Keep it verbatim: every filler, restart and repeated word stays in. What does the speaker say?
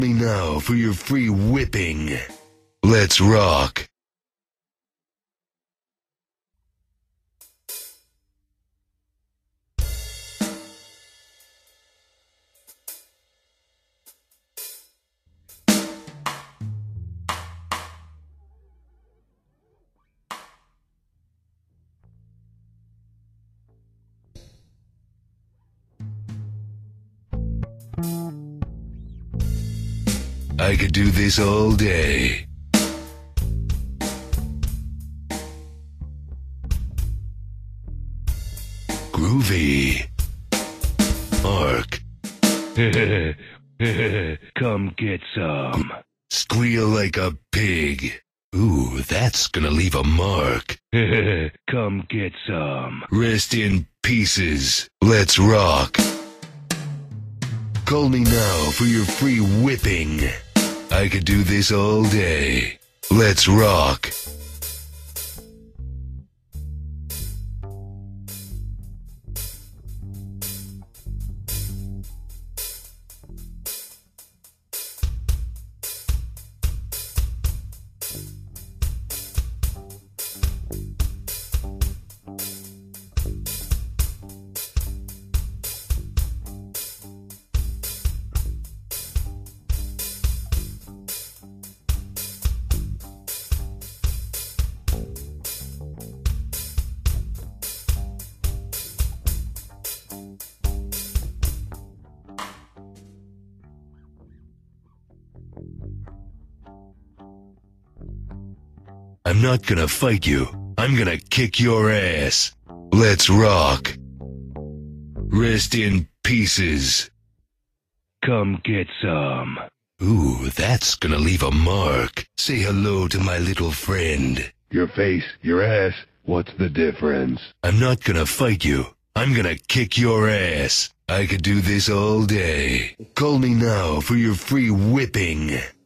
Me now for your free whipping. Let's rock. I could do this all day. Groovy. Mark. Come get some. Squeal like a pig. Ooh, that's gonna leave a mark. Come get some. Rest in pieces. Let's rock. Call me now for your free whipping. I could do this all day. Let's rock. I'm not gonna fight you. I'm gonna kick your ass. Let's rock. Rest in pieces. Come get some. Ooh, that's gonna leave a mark. Say hello to my little friend. Your face, your ass, what's the difference? I'm not gonna fight you. I'm gonna kick your ass. I could do this all day. Call me now for your free whipping.